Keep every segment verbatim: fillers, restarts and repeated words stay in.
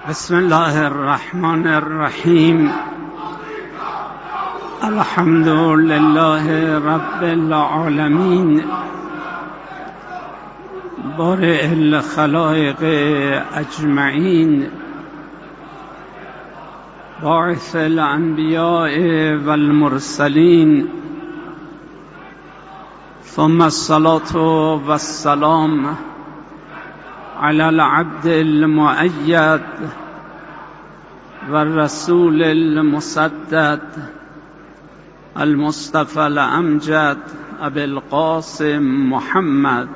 بسم الله الرحمن الرحیم. الحمد لله رب العالمین، بارئ الخلائق اجمعین، باعث الانبیاء والمرسلین، ثم الصلاة والسلام على العبد المؤيد والرسول المسدد المصطفى الأمجد أبي القاسم محمد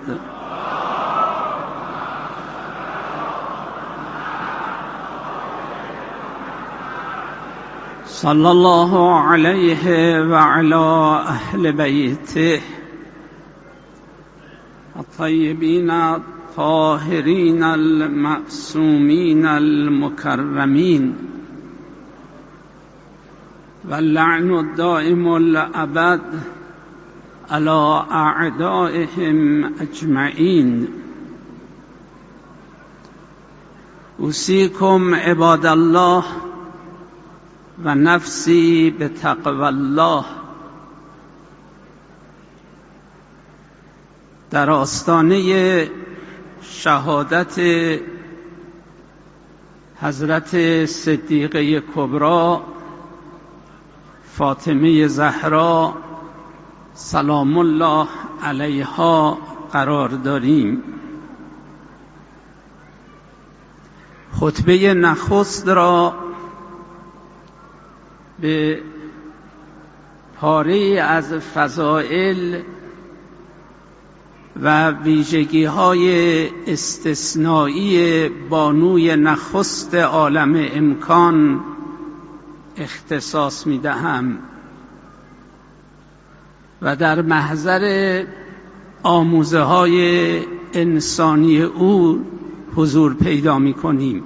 صلى الله عليه وعلى أهل بيته الطيبين الطاهرين المعصومين المكرمين، واللعن الدائم الأبد على أعدائهم أجمعين. أوصيكم عباد الله ونفسي بتقوى الله. در آستانه شهادت حضرت صدیقه کبری فاطمه زهرا سلام الله علیها قرار داریم. خطبه نخست را به پاره از فضائل و ویژگی‌های استثنایی بانوی نخست عالم امکان اختصاص می‌دهم و در محضر آموزه‌های انسانی او حضور پیدا می‌کنیم.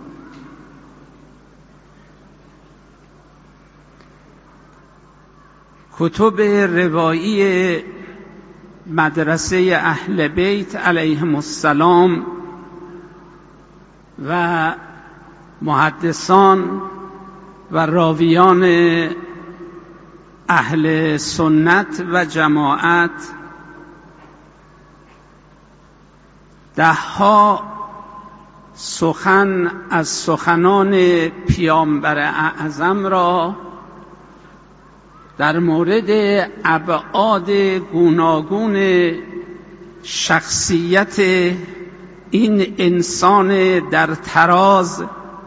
کتب روایی مدرسه اهل بیت علیهم السلام و محدثان و راویان اهل سنت و جماعت دهها سخن از سخنان پیامبر اعظم را در مورد ابعاد گوناگون شخصیت این انسان در تراز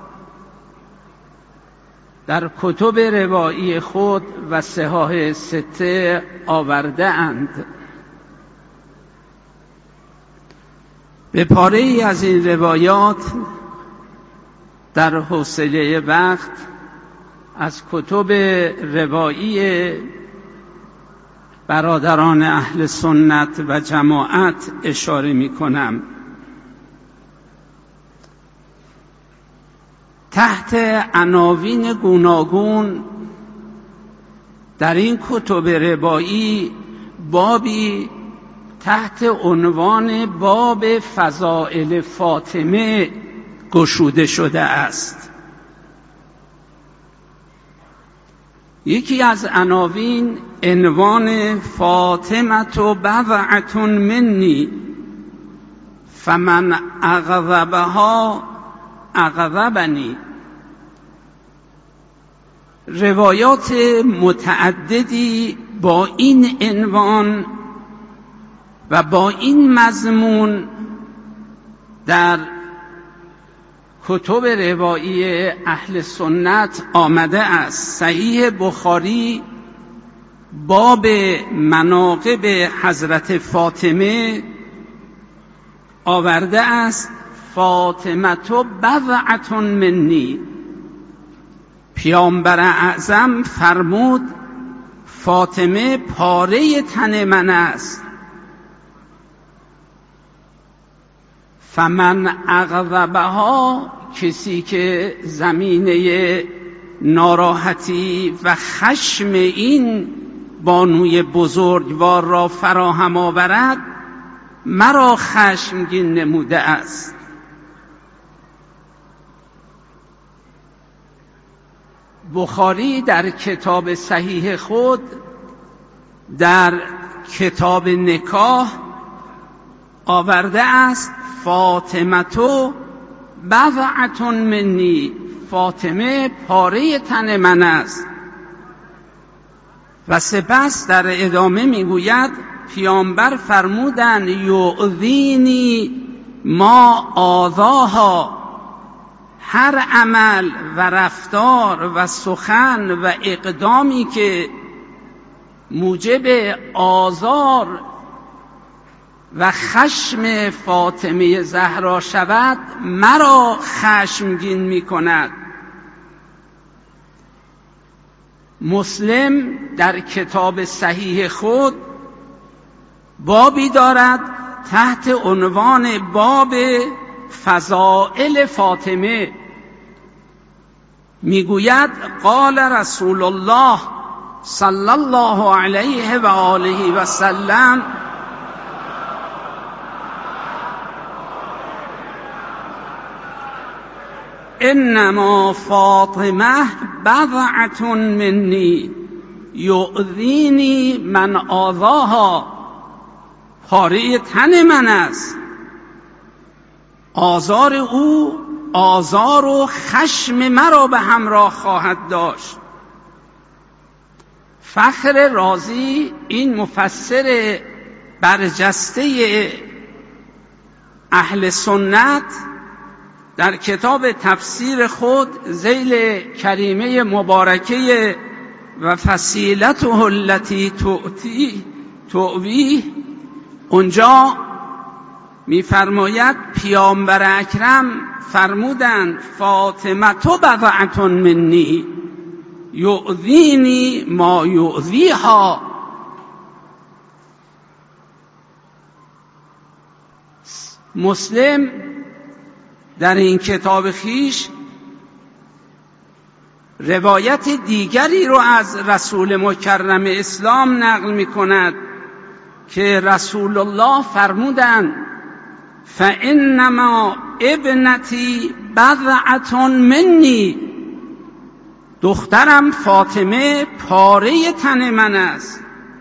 در کتب روایی خود و صحاح سته آورده اند. به پاره ای از این روایات در حوصله وقت از کتب روایی برادران اهل سنت و جماعت اشاره می کنم. تحت عناوین گوناگون در این کتب روایی بابی تحت عنوان باب فضائل فاطمه گشوده شده است. یکی از عناوین عنوان فاطمه بضعة منی فمن اغضبها اغضبنی. روایات متعددی با این عنوان و با این مضمون در کتب روایی اهل سنت آمده است. صحیح بخاری باب مناقب حضرت فاطمه آورده است فاطمه بضعة منی. پیامبر اعظم فرمود فاطمه پاره تن من است. فمن اغضبها، کسی که زمینه ناراحتی و خشم این بانوی بزرگوار را فراهم آورد، مرا خشمگین نموده است. بخاری در کتاب صحیح خود در کتاب نکاح آورده است فاطمه بضعة منی، فاطمه پاره تن من است. و سپس در ادامه میگوید پیامبر فرمودند یؤذینی ما آذاها، هر عمل و رفتار و سخن و اقدامی که موجب آزار و خشم فاطمه زهرا شود مرا خشمگین می کند. مسلم در کتاب صحیح خود بابی دارد تحت عنوان باب فضائل فاطمه، میگوید قال رسول الله صلی الله علیه و آله و سلم انما فاطمه بضعة منی یؤذینی من آذاها، پاره تن من است، آزار او آزار و خشم مرا به همراه خواهد داشت. فخر رازی این مفسر برجسته اهل سنت در کتاب تفسیر خود ذیل کریمه مبارکه و فصیلته التي تؤتی تؤویه اونجا می‌فرماید پیامبر اکرم فرمودند فاطمه بضعة منی یؤذینی ما یؤذیها. مسلم در این کتاب خیش روایت دیگری رو از رسول مکرم اسلام نقل می کند که رسول الله فرمودند فانما ابنتی بضعة منی، دخترم فاطمه پاره تن من است،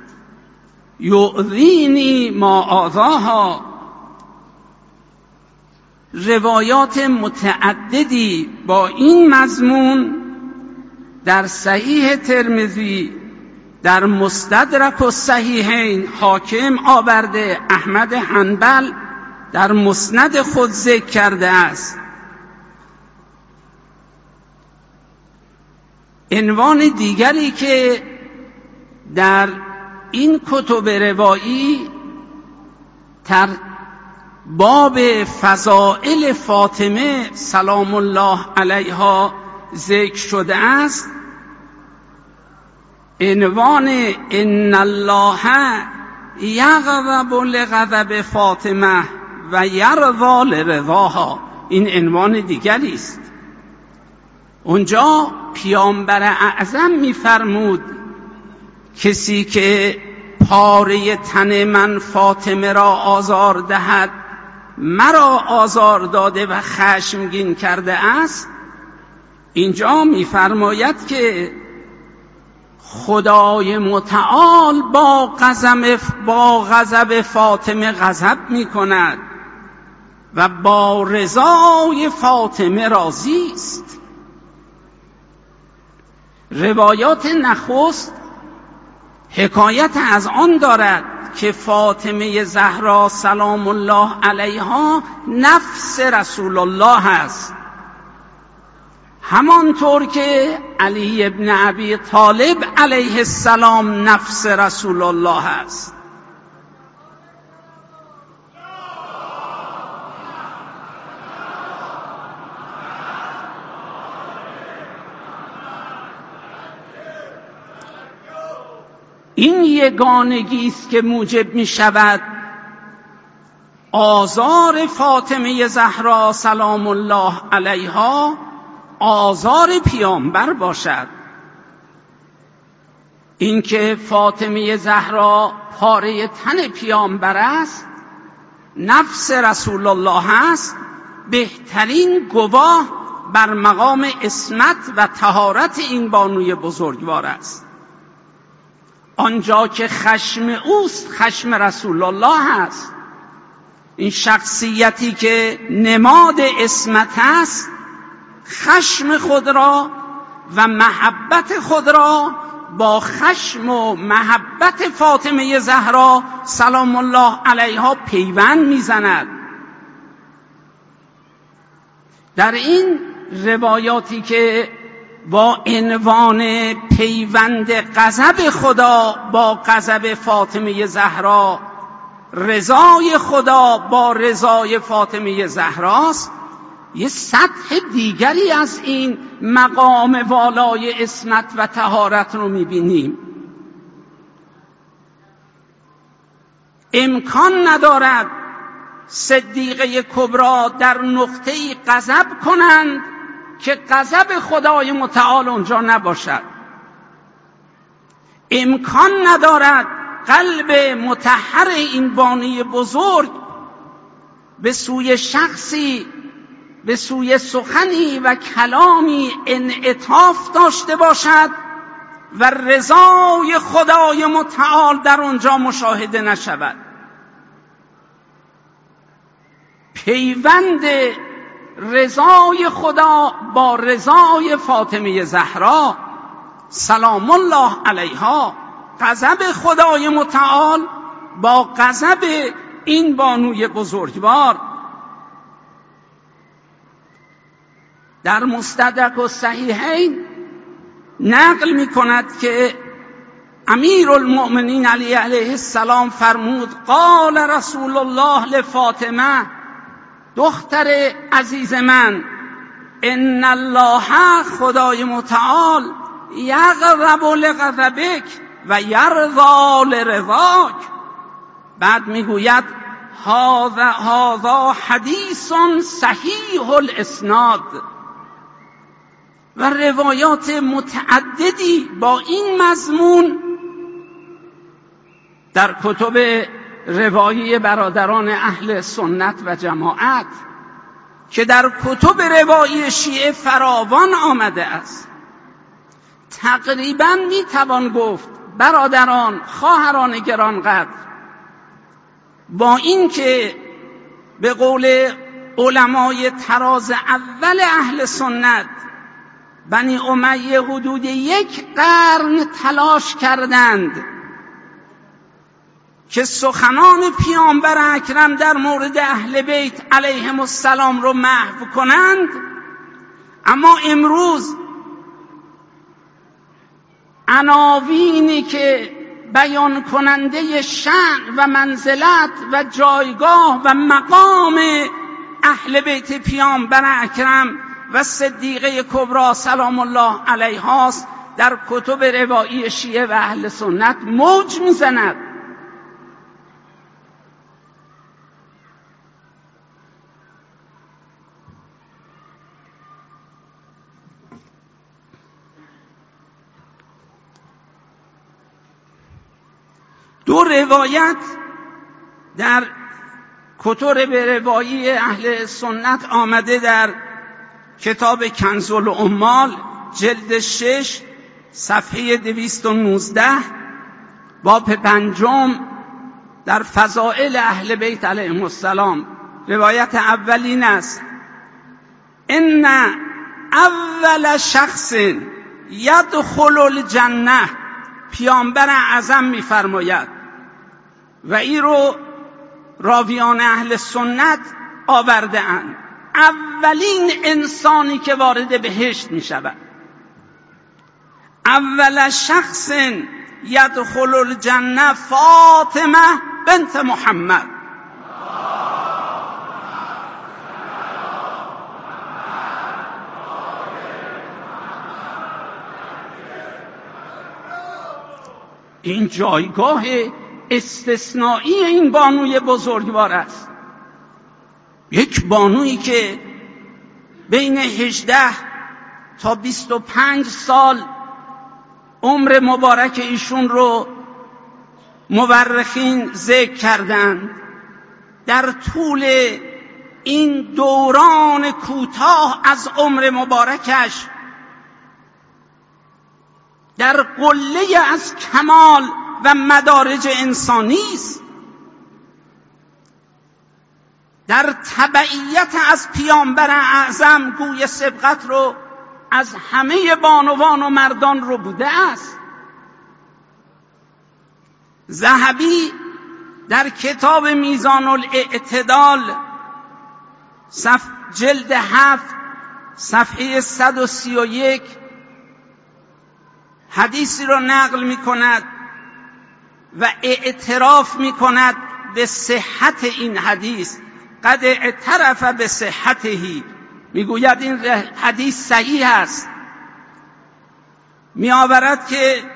یؤذینی ما آذاها. روایات متعددی با این مضمون در صحیح ترمذی، در مستدرک الصحیحین حاکم آورده، احمد حنبل در مسند خود ذکر کرده است. عنوان دیگری که در این کتب روایی تر باب فضائل فاطمه سلام الله علیها ذکر شده است، عنوان ان الله یغضب لغضب فاطمه و یرضی لرضاها، این عنوان دیگری است. اونجا پیامبر اعظم می‌فرمود کسی که پاره تن من فاطمه را آزار دهد مرا آزار داده و خشمگین کرده است. اینجا می‌فرماید که خدای متعال با غضب با غضب فاطمه غضب می‌کند و با رضای فاطمه راضی است. روایات نخست حکایت از آن دارد که فاطمه زهرا سلام الله علیها نفس رسول الله است، همانطور که علی ابن ابی طالب علیه السلام نفس رسول الله است. این یگانگی است که موجب می شود آزار فاطمه زهرا سلام الله علیها آزار پیامبر باشد. اینکه فاطمه زهرا پاره تن پیامبر است، نفس رسول الله است، بهترین گواه بر مقام عصمت و طهارت این بانوی بزرگوار است. آنجا که خشم اوست خشم رسول الله است. این شخصیتی که نماد عصمت است خشم خود را و محبت خود را با خشم و محبت فاطمه زهرا سلام الله علیها پیوند میزند. در این روایاتی که با عنوان پیوند غضب خدا با غضب فاطمه زهرا، رضای خدا با رضای فاطمه زهراست، یه سطح دیگری از این مقام والای عصمت و طهارت رو میبینیم. امکان ندارد صدیقه کبری در نقطه‌ای غضب کنند که غضب خدای متعال اونجا نباشد. امکان ندارد قلب مطهر این بانی بزرگ به سوی شخصی، به سوی سخنی و کلامی انعطاف داشته باشد و رضای خدای متعال در آنجا مشاهده نشود. پیوند رضای خدا با رضای فاطمه زهرا سلام الله علیها، غضب خدای متعال با غضب این بانوی بزرگوار. در مستدرک و صحیحین نقل می کند که امیر المؤمنین علی علیه السلام فرمود قال رسول الله لفاطمه، دختر عزیز من، ان الله خدای متعال یغضب لغضبک و یرضا لرضاک. بعد میگوید هذا هذا حدیث صحیح الاسناد. و روایات متعددی با این مضمون در کتب روایی برادران اهل سنت و جماعت که در کتب روایی شیعه فراوان آمده است. تقریباً میتوان گفت برادران، خواهران گرانقدر، با این که به قول علمای تراز اول اهل سنت بنی امیه حدود یک قرن تلاش کردند که سخنان پیامبر اکرم در مورد اهل بیت علیهم السلام رو محو کنند، اما امروز عناوینی که بیان کننده شأن و منزلت و جایگاه و مقام اهل بیت پیامبر اکرم و صدیقه کبری سلام الله علیها است در کتب روایی شیعه و اهل سنت موج میزند. دو روایت در کتب روایی اهل سنت آمده در کتاب کنز العمال جلد شش صفحه دویست و نوزده باب پنجم در فضائل اهل بیت علیهم السلام. روایت اولین است: ان اول شخص یدخل الجنه، پیامبر اعظم می‌فرماید و این رو راویان اهل سنت آورده اند، اولین انسانی که وارد بهشت می شود، اول شخص یدخل الجنه فاطمه بنت محمد. این جایگاه استثنایی این بانوی بزرگوار است. یک بانویی که بین هجده تا بیست و پنج سال عمر مبارک ایشون رو مورخین ذکر کردند. در طول این دوران کوتاه از عمر مبارکش در قله از کمال و مدارج انسانی است، در تبعیت از پیامبر اعظم گوی سبقت رو از همه بانوان و مردان رو بوده است. ذهبی در کتاب میزان الاعتدال صف جلد هفت صفحه صد و سی و یک حدیثی رو نقل می کند و اعتراف می کند به صحت این حدیث. قد اعترف به صحتهی، می گوید این حدیث صحیح است. می آورد که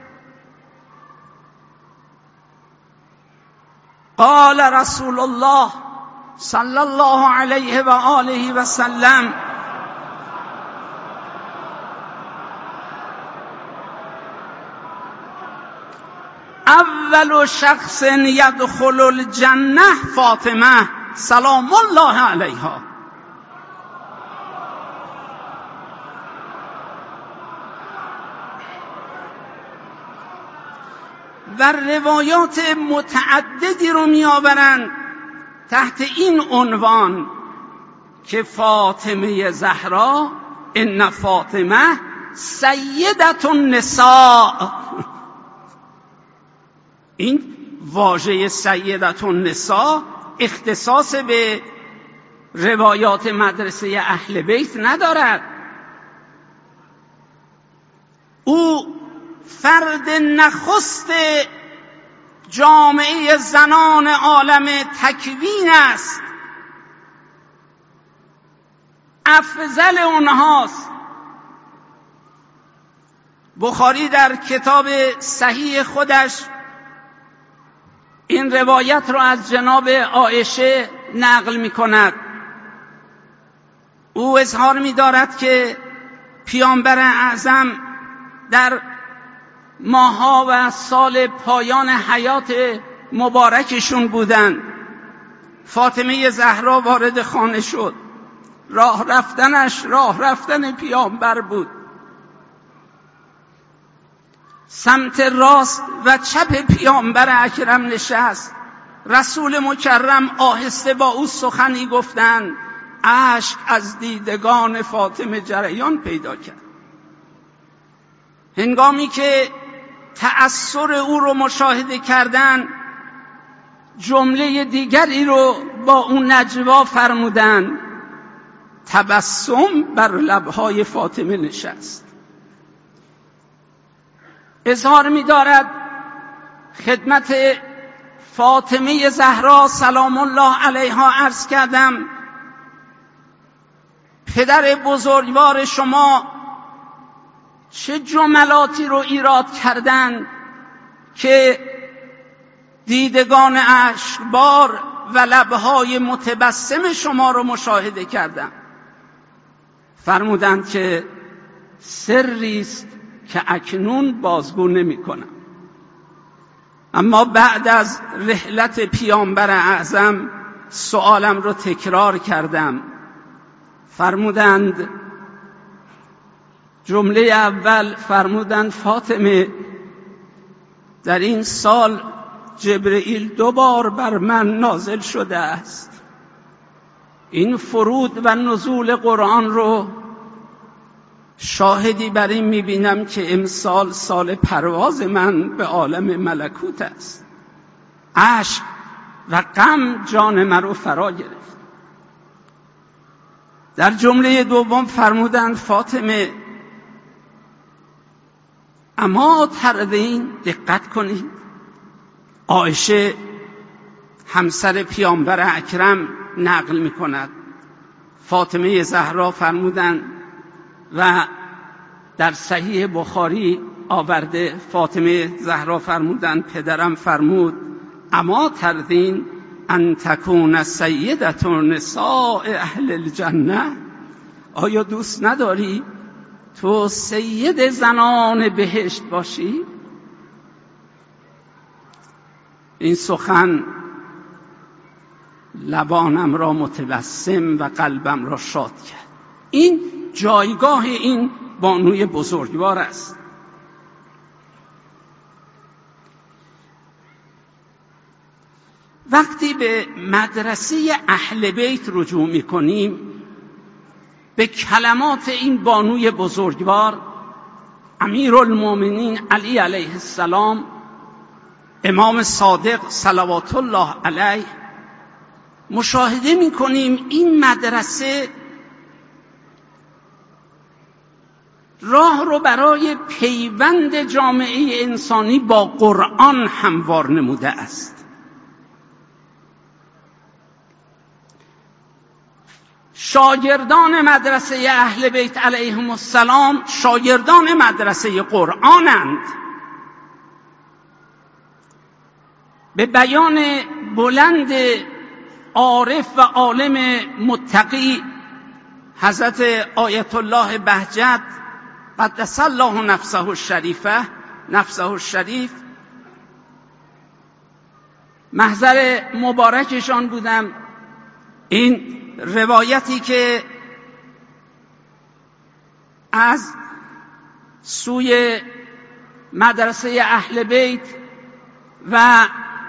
قال رسول الله صلی الله علیه و آله و سلم اول شخص یدخل الجنه فاطمه سلام الله علیها. و روایات متعددی رو می آورند تحت این عنوان که فاطمه زهرا ان فاطمه سیدة النساء. این واژه سیدة النساء اختصاص به روایات مدرسه اهل بیت ندارد. او فرد نخست جامعه زنان عالم تکوین است، افضل اونهاست. بخاری در کتاب صحیح خودش این روایت را از جناب عایشه نقل می کند. او اظهار می دارد که پیامبر اعظم در ماها و سال پایان حیات مبارکشون بودن. فاطمه زهرا وارد خانه شد. راه رفتنش راه رفتن پیامبر بود. سمت راست و چپ پیامبر اکرم نشست. رسول مکرم آهسته با او سخنی گفتند. اشک از دیدگان فاطمه جریان پیدا کرد. هنگامی که تأثر او رو مشاهده کردن، جمله دیگری رو با اون نجوا فرمودن. تبسم بر لبهای فاطمه نشست. اظهار می دارد خدمت فاطمه زهرا سلام الله علیها عرض کردم پدر بزرگوار شما چه جملاتی رو ایراد کردن که دیدگان اشکبار و لبهای متبسم شما رو مشاهده کردم. فرمودند که سری است که اکنون بازگو نمی کنم. اما بعد از رحلت پیامبر اعظم سوالم رو تکرار کردم. فرمودند جمله اول فرمودند فاطمه در این سال جبرئیل دو بار بر من نازل شده است. این فرود و نزول قرآن رو شاهدی بر این میبینم که امسال سال پرواز من به عالم ملکوت است. اشک و غم جان من رو فرا گرفت. در جمله دوم فرمودند فاطمه اما تردین، دقت کنید، عایشه همسر پیامبر اکرم نقل می کند. فاطمه زهرا فرمودند و در صحیح بخاری آورده، فاطمه زهرا فرمودند پدرم فرمود اما تردین ان تکون سیدة نساء اهل الجنه. آیا دوست نداری تو سید زنان بهشت باشی؟ این سخن لبانم را متبسم و قلبم را شاد کرد. این جایگاه این بانوی بزرگوار است. وقتی به مدرسه اهل بیت رجوع می‌کنیم، به کلمات این بانوی بزرگوار امیرالمومنین علی علیه السلام، امام صادق صلوات الله علیه، مشاهده می‌کنیم این مدرسه راه رو برای پیوند جامعه انسانی با قرآن هموار نموده است. شاگردان مدرسه اهل بیت علیهم السلام شاگردان مدرسه قرآنند. به بیان بلند عارف و عالم متقی حضرت آیت الله بهجت قدس الله نفسه الشریفه نفسه الشریف، محضر مبارکشان بودم، این روایتی که از سوی مدرسه اهل بیت و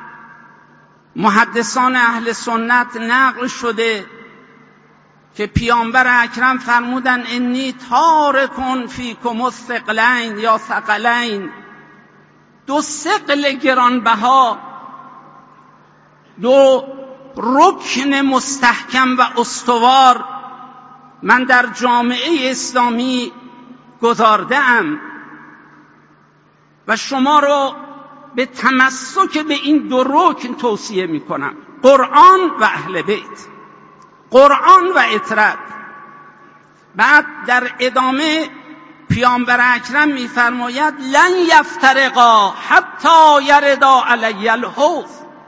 محدثان اهل سنت نقل شده که پیامبر اکرم فرمودن انی تارکون فیکم الثقلین یا ثقلین، دو ثقل گرانبها، دو رکن مستحکم و استوار من در جامعه اسلامی گذارده‌ام و شما رو به تمسک به این دو رکن توصیه میکنم: قرآن و اهل بیت، قرآن و اطرت. بعد در ادامه پیامبر اکرم میفرماید لن یفترقا حتی یردا علی الحوض،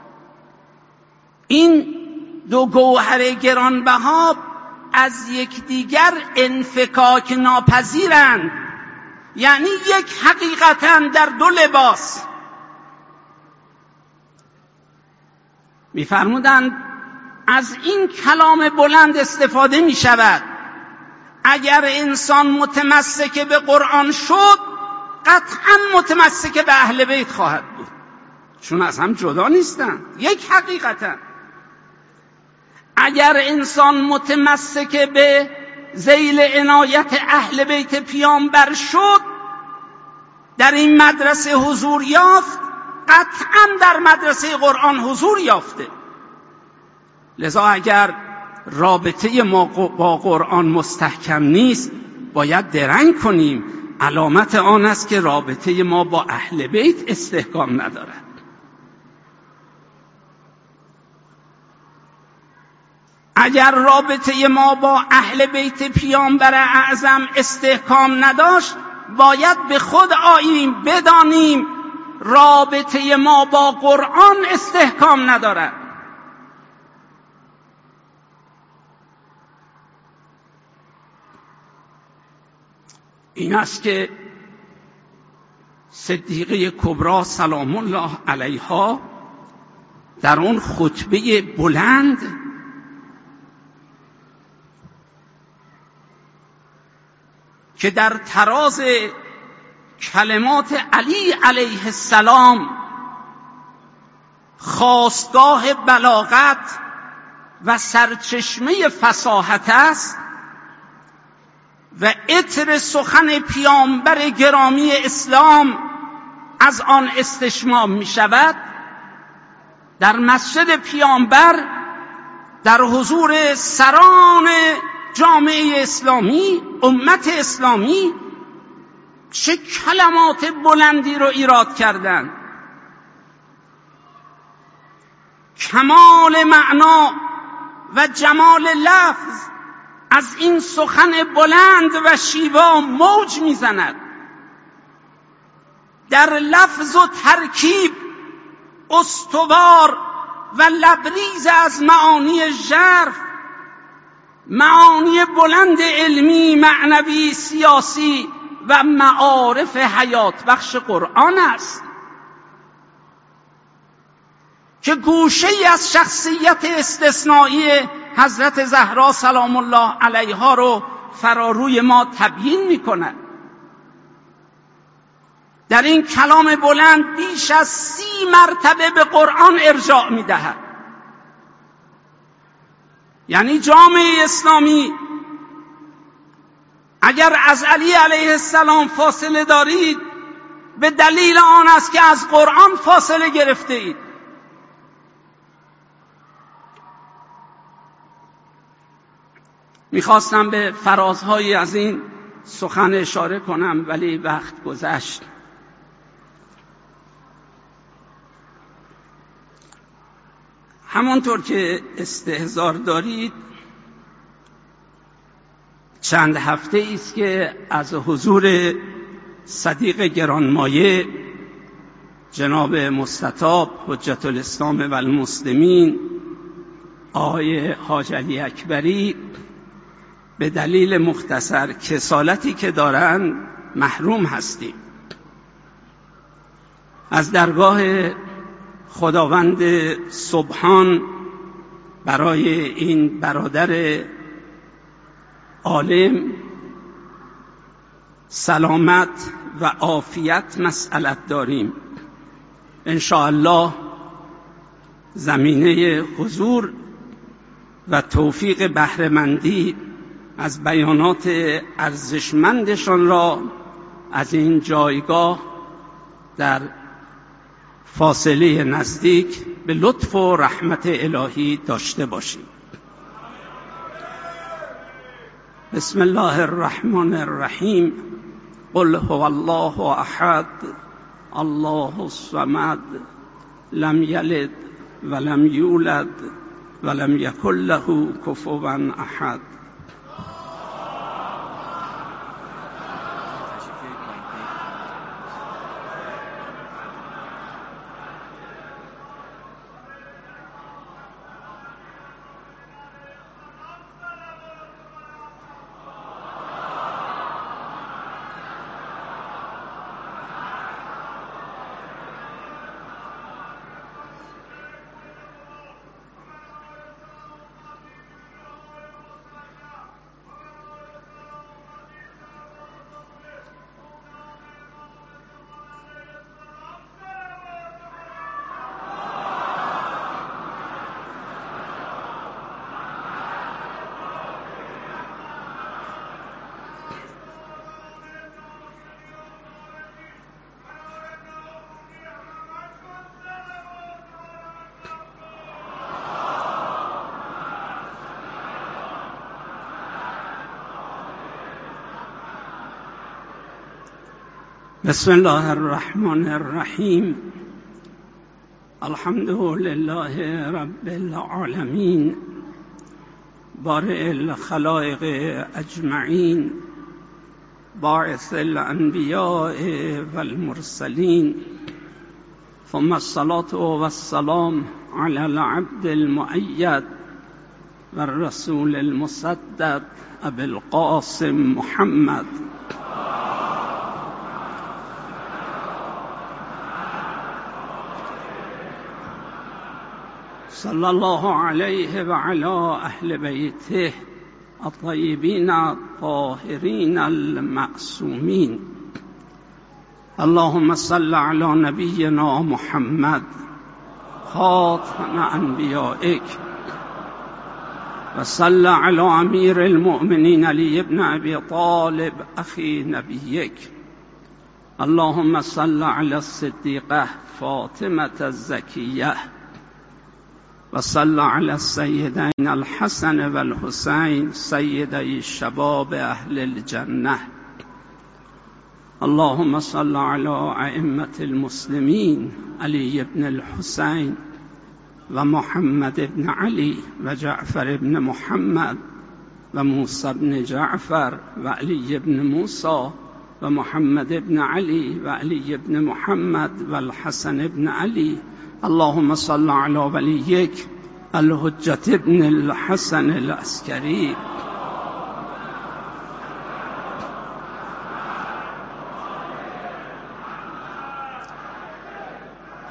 این دو گوهر گرانبها از یکدیگر انفکاک ناپذیرند، یعنی یک حقیقتاً در دو لباس. می‌فرمودند از این کلام بلند استفاده می شود. اگر انسان متمسک به قرآن شد، قطعاً متمسک به اهل بیت خواهد بود، چون از هم جدا نیستند، یک حقیقتاً. اگر انسان متمسک به ذیل عنایت اهل بیت پیامبر شد، در این مدرسه حضور یافت، قطعاً در مدرسه قرآن حضور یافته. لذا اگر رابطه ما با قرآن مستحکم نیست، باید درنگ کنیم. علامت آن است که رابطه ما با اهل بیت استحکام ندارد. اگر رابطه ما با اهل بیت پیامبر اعظم استحکام نداشت، باید به خود آییم، بدانیم رابطه ما با قرآن استحکام ندارد. این است که صدیقه کبری سلام الله علیها در اون خطبه بلند که در تراز کلمات علی علیه السلام خاستگاه بلاغت و سرچشمه فصاحت است و عطر سخن پیامبر گرامی اسلام از آن استشمام می شود، در مسجد پیامبر در حضور سران جامعه اسلامی، امت اسلامی، چه کلمات بلندی رو ایراد کردند. کمال معنا و جمال لفظ از این سخن بلند و شیوا موج میزند. در لفظ و ترکیب استوار و لبریز از معانی ژرف، معانی بلند علمی، معنوی، سیاسی و معارف حیات بخش قرآن است. که گوشه ای از شخصیت استثنایی حضرت زهرا سلام الله علیها رو فراروی ما تبیین میکنه. در این کلام بلند بیش از سی مرتبه به قرآن ارجاع میدهد. یعنی جامعه اسلامی اگر از علی علیه السلام فاصله دارید به دلیل آن است که از قرآن فاصله گرفته اید. میخواستم به فرازهایی از این سخن اشاره کنم ولی وقت گذشت. همانطور که استحضار دارید چند هفته است که از حضور صدیق گرانمایه جناب مستطاب حجت الاسلام و المسلمین آقای حاج علی اکبری به دلیل مختصر کسالتی که دارند محروم هستیم. از درگاه خداوند سبحان برای این برادر عالم سلامت و عافیت مسئلت داریم. انشاءالله زمینه حضور و توفیق بهره‌مندی از بیانات ارزشمندشان را از این جایگاه در فاصله نزدیک به لطف و رحمت الهی داشته باشیم. بسم الله الرحمن الرحیم. قل هو الله احد الله الصمد لم یلد ولم یولد ولم یکن له کفوا احد. بسم الله الرحمن الرحیم. الحمد لله رب العالمین بارئ الخلائق اجمعین باعث الانبیاء والمرسلین ثم الصلاة والسلام علی العبد المؤید والرسول المصدق ابی القاسم محمد صلی الله علیه و علی اهل بیته الطیبین الطاهرین المعصومین. اللهم صل علی نبینا محمد خاتم انبیائک و صل علی امیر المؤمنین علی ابن ابی طالب اخی نبیک. اللهم صل علی الصدیقه فاطمه الزکیه و صل علی السیدین الحسن و الحسین سیدی شباب اهل الجنه. اللهم صل علی ائمة المسلمین علی ابن الحسین و محمد ابن علی و جعفر ابن محمد و موسی ابن جعفر و علی ابن موسی و محمد ابن علی و علی ابن محمد و الحسن ابن علی. اللهم صل علی ولیک الحجة ابن الحسن العسکری.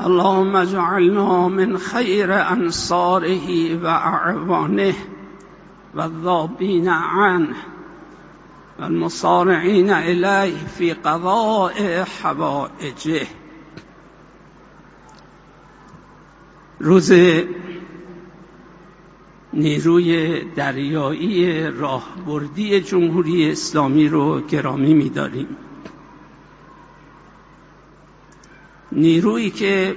اللهم اجعلنا من خیر انصاره و اعوانه و الذابین عنه و المصارعین الیه فی قضاء حوائجه. روز نیروی دریایی راهبردی جمهوری اسلامی رو گرامی می‌داریم. نیرویی که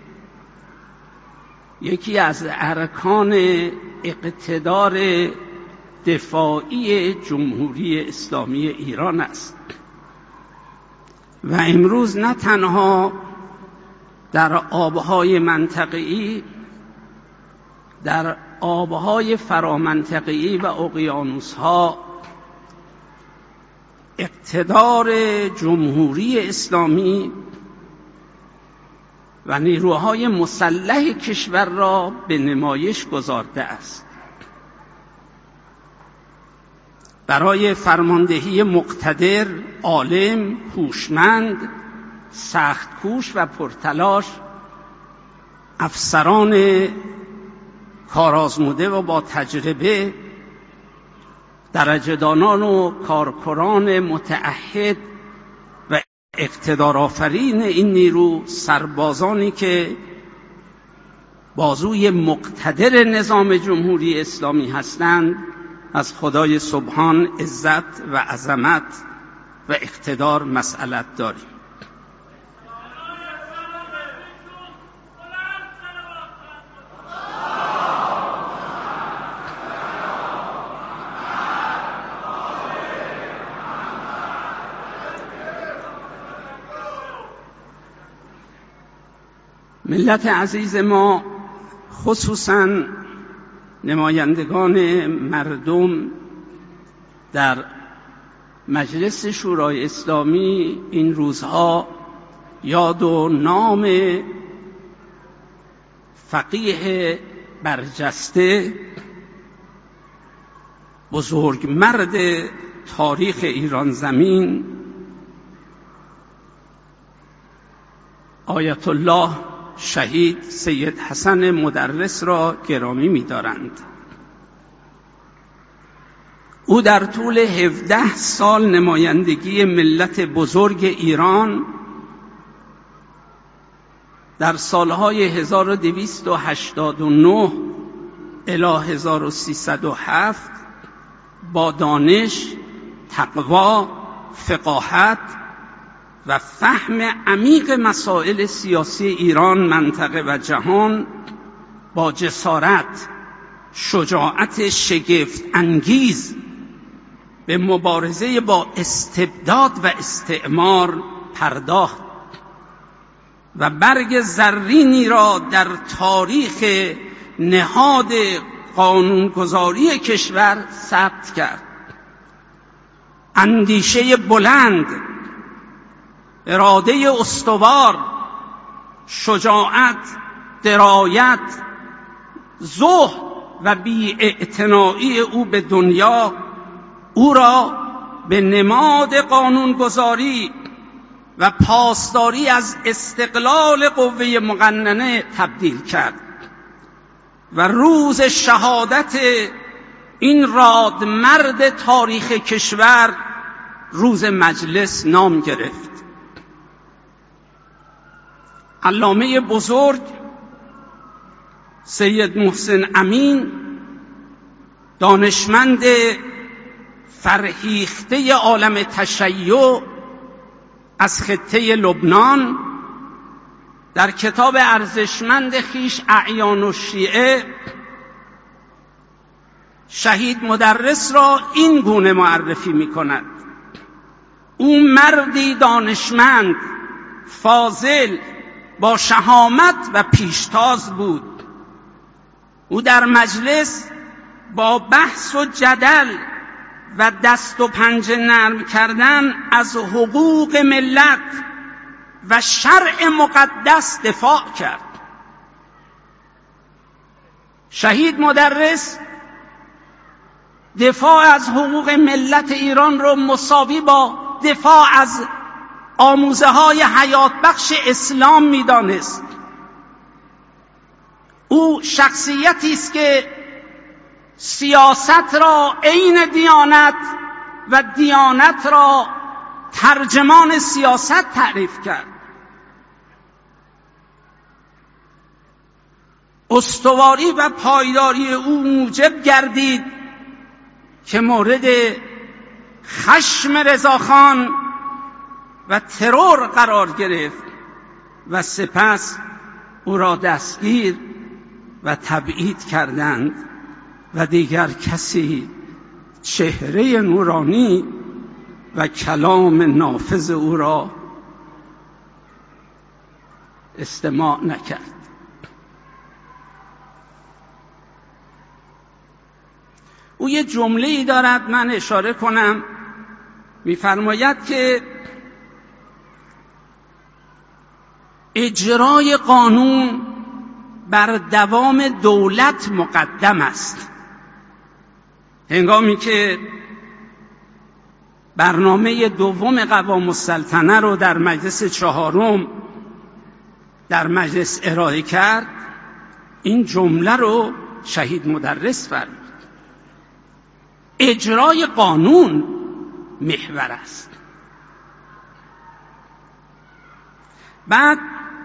یکی از ارکان اقتدار دفاعی جمهوری اسلامی ایران است و امروز نه تنها در آبهای منطقه‌ای، در آبهای فرامنطقه‌ای و اقیانوس‌ها اقتدار جمهوری اسلامی و نیروهای مسلح کشور را به نمایش گذارده است. برای فرماندهی مقتدر، عالم، هوشمند، سخت‌کوش و پرتلاش افسران کارآزموده و با تجربه، درجه‌دانان و کارکنان متعهد و اقتدارآفرین این نیرو، سربازانی که بازوی مقتدر نظام جمهوری اسلامی هستند، از خدای سبحان عزت و عظمت و اقتدار مسئلت داریم. ملت عزیز ما، خصوصاً نمایندگان مردم در مجلس شورای اسلامی، این روزها یاد و نام فقیه برجسته، بزرگمرد تاریخ ایران زمین، آیت الله شهید سید حسن مدرس را گرامی می‌دارند. او در طول هفده سال نمایندگی ملت بزرگ ایران در سالهای هزار و دویست و هشتاد و نه الی هزار و سیصد و هفت با دانش، تقوا، فقاهت و فهم عمیق مسائل سیاسی ایران، منطقه و جهان، با جسارت، شجاعت شگفت انگیز به مبارزه با استبداد و استعمار پرداخت و برگ زرینی را در تاریخ نهاد قانونگذاری کشور ثبت کرد. اندیشه بلند، اراده استوار، شجاعت، درایت، زهد و بی‌اعتنایی او به دنیا او را به نماد قانونگذاری و پاسداری از استقلال قوه مقننه تبدیل کرد و روز شهادت این رادمرد تاریخ کشور روز مجلس نام گرفت. علامه بزرگ سید محسن امین، دانشمند فرهیخته عالم تشیع از خطه لبنان، در کتاب ارزشمند خویش اعیان الشیعه شهید مدرس را این گونه معرفی می کند: او مردی دانشمند، فاضل، با شهامت و پیشتاز بود. او در مجلس با بحث و جدل و دست و پنجه نرم کردن از حقوق ملت و شرع مقدس دفاع کرد. شهید مدرس دفاع از حقوق ملت ایران رو مساوی با دفاع از آموزه های حیات بخش اسلام می‌دانست او شخصیتی است که سیاست را عین دیانت و دیانت را ترجمان سیاست تعریف کرد. استواری و پایداری او موجب گردید که مورد خشم رضاخان و ترور قرار گرفت و سپس او را دستگیر و تبعید کردند و دیگر کسی چهره نورانی و کلام نافذ او را استماع نکرد. او یه جمله‌ای دارد، من اشاره کنم، می‌فرماید که اجرای قانون بر دوام دولت مقدم است. هنگامی که برنامه دوم قوام السلطنه رو در مجلس چهارم در مجلس ارائه کرد، این جمله رو شهید مدرس فرمود: اجرای قانون محور است. بعد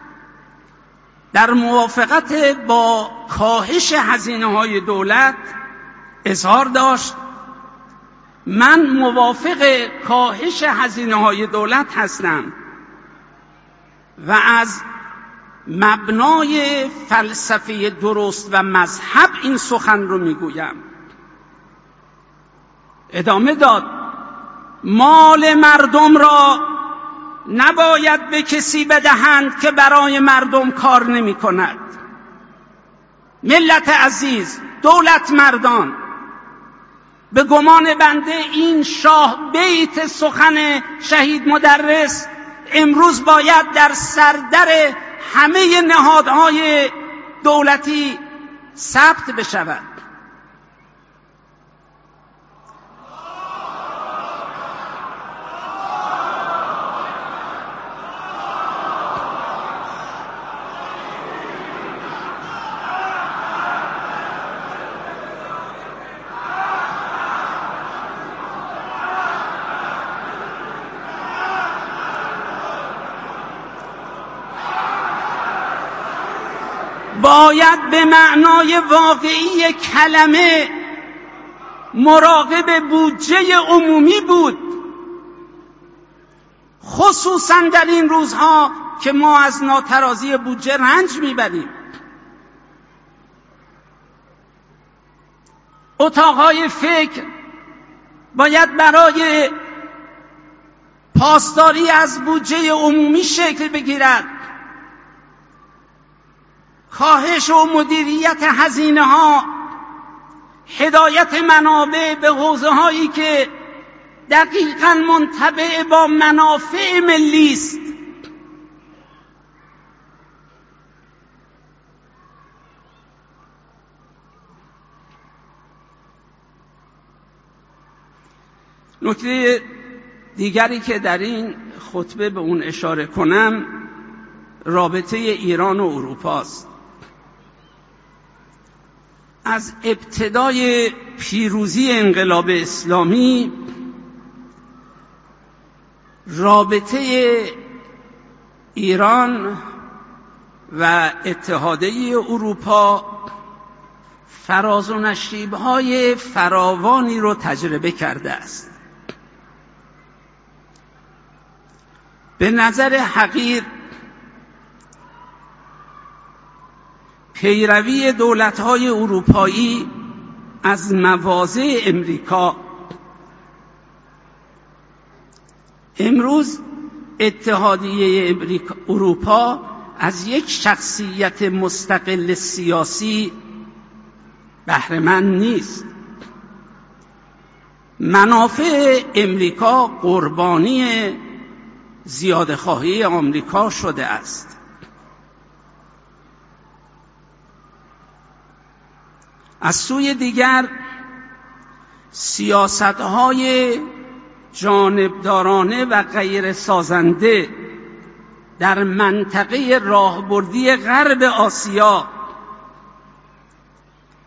در موافقت با کاهش هزینه‌های دولت اظهار داشت: من موافق کاهش هزینه‌های دولت هستم و از مبنای فلسفه درست و مذهب این سخن رو میگویم. ادامه داد: مال مردم را نباید به کسی بدهند که برای مردم کار نمی کند. ملت عزیز، دولت مردان، به گمان بنده این شاه بیت سخن شهید مدرس امروز باید در سردر همه نهادهای دولتی ثبت بشود. باید به معنای واقعی کلمه مراقب بودجه عمومی بود، خصوصا در این روزها که ما از ناترازی بودجه رنج میبریم. اتاقهای فکر باید برای پاسداری از بودجه عمومی شکل بگیرد. کاهش و مدیریت هزینه ها، هدایت منابع به حوزه هایی که دقیقاً منطبق با منافع ملی است. نکته دیگری که در این خطبه به اون اشاره کنم رابطه ایران و اروپا است. از ابتدای پیروزی انقلاب اسلامی رابطه ایران و اتحادیه اروپا فراز و نشیب‌های فراوانی رو تجربه کرده است. به نظر حقیر پیروی دولت‌های اروپایی از مواضع امریکا امروز اتحادیه امریکا اروپا از یک شخصیت مستقل سیاسی بهره‌مند نیست. منافع امریکا قربانی زیاده‌خواهی آمریکا شده است. از سوی دیگر سیاست‌های جانبدارانه و غیر سازنده در منطقه راهبردی غرب آسیا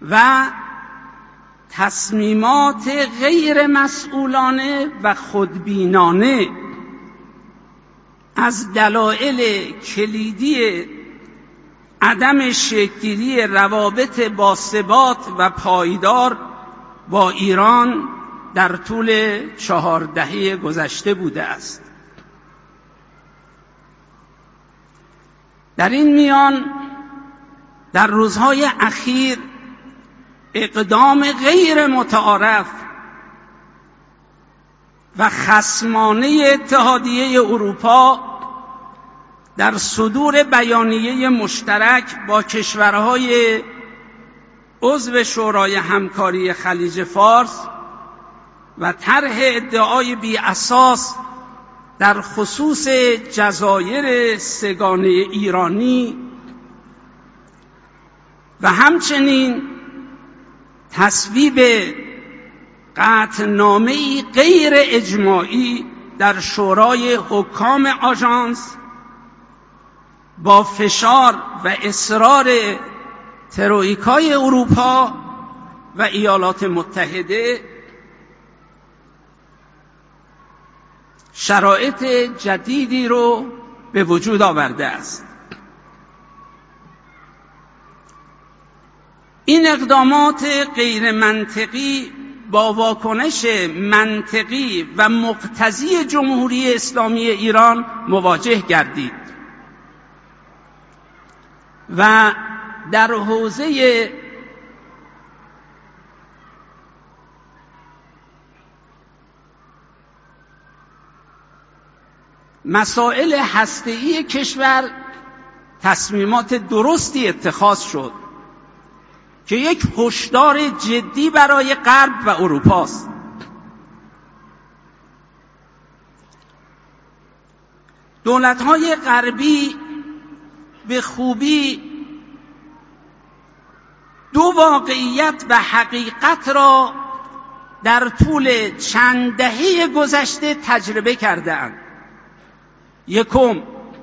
و تصمیمات غیر مسئولانه و خودبینانه از دلایل کلیدی عدم شکل‌گیری روابط باثبات و پایدار با ایران در طول چهار دهه گذشته بوده است. در این میان در روزهای اخیر اقدام غیر متعارف و خصمانه اتحادیه اروپا در صدور بیانیه مشترک با کشورهای عضو شورای همکاری خلیج فارس و طرح ادعای بی اساس در خصوص جزایر سگانه ایرانی و همچنین تصویب قطعنامه‌ای غیر اجماعی در شورای حکام آژانس با فشار و اصرار تروئیکای اروپا و ایالات متحده شرایط جدیدی رو به وجود آورده است. این اقدامات غیر منطقی با واکنش منطقی و مقتضی جمهوری اسلامی ایران مواجه گردید و در حوزه مسائل هسته‌ای کشور تصمیمات درستی اتخاذ شد که یک هشدار جدی برای غرب و اروپا است. دولت‌های غربی به خوبی دو واقعیت و حقیقت را در طول چند دهه گذشته تجربه کردند. یکم،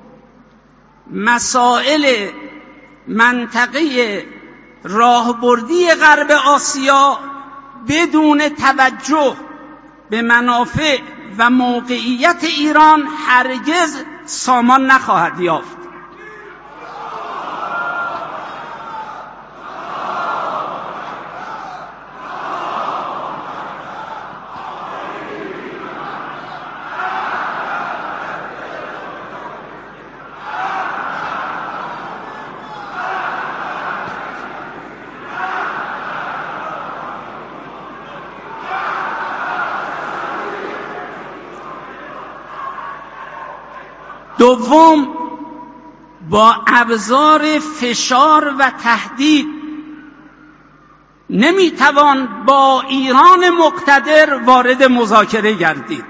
مسائل منطقه راهبردی غرب آسیا بدون توجه به منافع و موقعیت ایران هرگز سامان نخواهد یافت. دوم، با ابزار فشار و تهدید نمیتوان با ایران مقتدر وارد مذاکره گردید.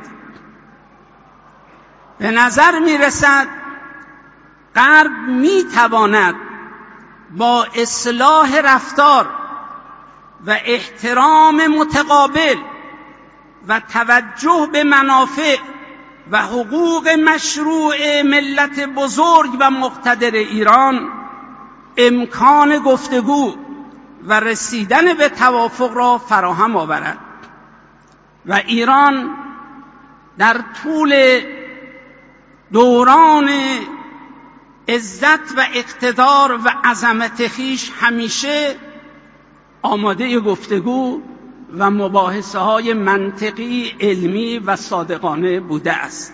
به نظر میرسد غرب میتواند با اصلاح رفتار و احترام متقابل و توجه به منافع و حقوق مشروع ملت بزرگ و مقتدر ایران امکان گفتگو و رسیدن به توافق را فراهم آورد و ایران در طول دوران عزت و اقتدار و عظمت خویش همیشه آماده گفتگو و مباحثه های منطقی، علمی و صادقانه بوده است.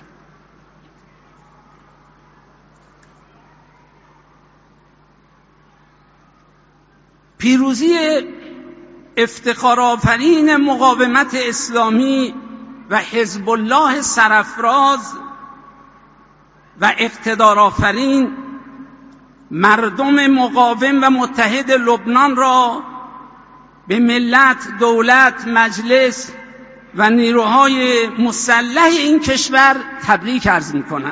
پیروزی افتخارآفرین مقاومت اسلامی و حزب الله سرافراز و اقتدارآفرین مردم مقاوم و متحد لبنان را به ملت، دولت، مجلس و نیروهای مسلح این کشور تبریک عرض می‌کنم.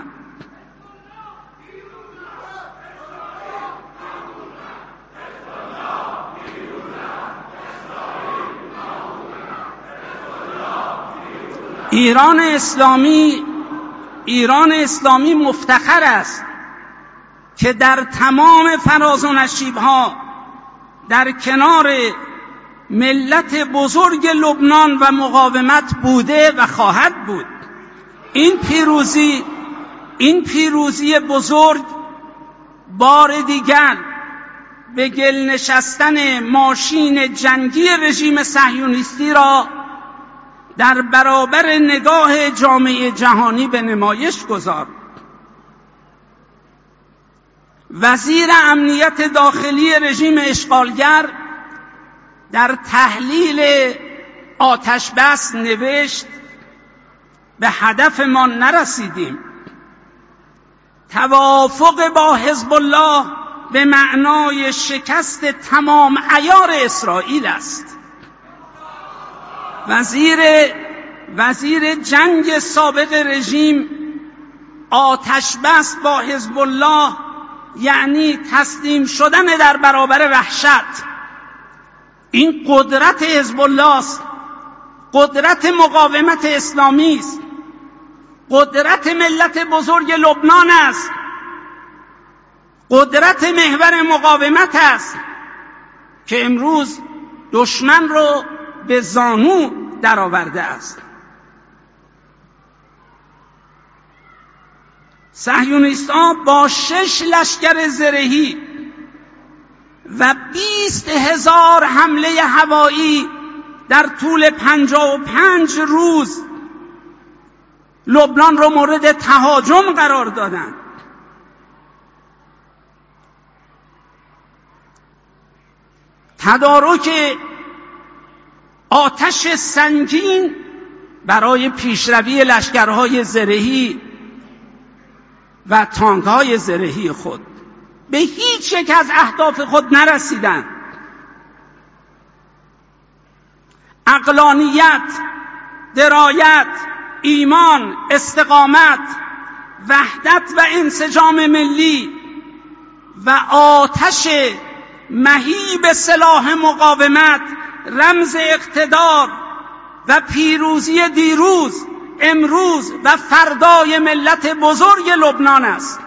ایران اسلامی ایران اسلامی مفتخر است که در تمام فراز و نشیب‌ها در کنار ملت بزرگ لبنان و مقاومت بوده و خواهد بود. این پیروزی این پیروزی بزرگ بار دیگر به گل نشستن ماشین جنگی رژیم صهیونیستی را در برابر نگاه جامعه جهانی به نمایش گذارد. وزیر امنیت داخلی رژیم اشغالگر در تحلیل آتش بس نوشت: به هدفمان نرسیدیم. توافق با حزب الله به معنای شکست تمام عیار اسرائیل است. وزیر وزیر جنگ سابق رژیم آتش بس با حزب الله یعنی تسلیم شدن در برابر وحشت. این قدرت حزب الله است، قدرت مقاومت اسلامی است، قدرت ملت بزرگ لبنان است، قدرت محور مقاومت است که امروز دشمن رو به زانو درآورده است. صهیونیست‌ها با شش لشکر زرهی و بیست هزار حمله هوایی در طول پنجاه و پنج روز لبنان را مورد تهاجم قرار دادند. تدارک آتش سنگین برای پیشروی لشکرهای زرهی و تانک‌های زرهی خود. به هیچ یک از اهداف خود نرسیدند. عقلانیت، درایت، ایمان، استقامت، وحدت و انسجام ملی و آتش مهیب سلاح مقاومت رمز اقتدار و پیروزی دیروز، امروز و فردای ملت بزرگ لبنان است.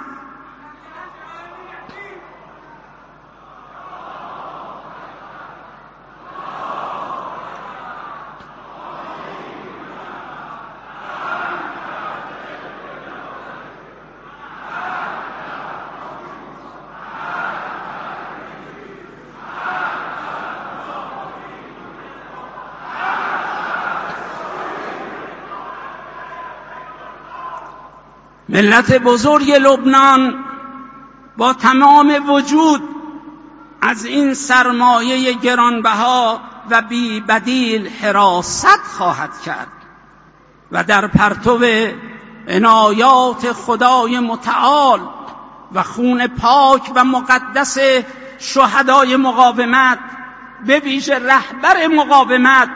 ملت بزرگ لبنان با تمام وجود از این سرمایه گرانبها و بی بدیل حراست خواهد کرد و در پرتو عنایات خدای متعال و خون پاک و مقدس شهدای مقاومت، به ویژه رهبر مقاومت،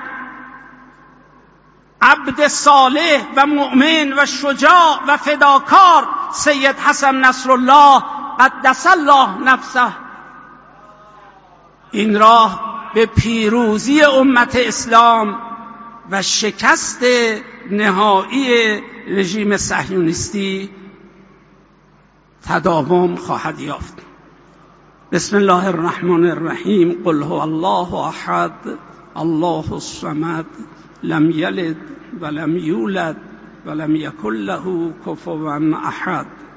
عبد صالح و مؤمن و شجاع و فداکار سید حسن نصرالله قدس الله نفسه، این راه به پیروزی امت اسلام و شکست نهایی رژیم صهیونیستی تداوم خواهد یافت. بسم الله الرحمن الرحیم. قل هو الله احد الله الصمد لم یلد ولم یولد ولم یکن له کفوا احد.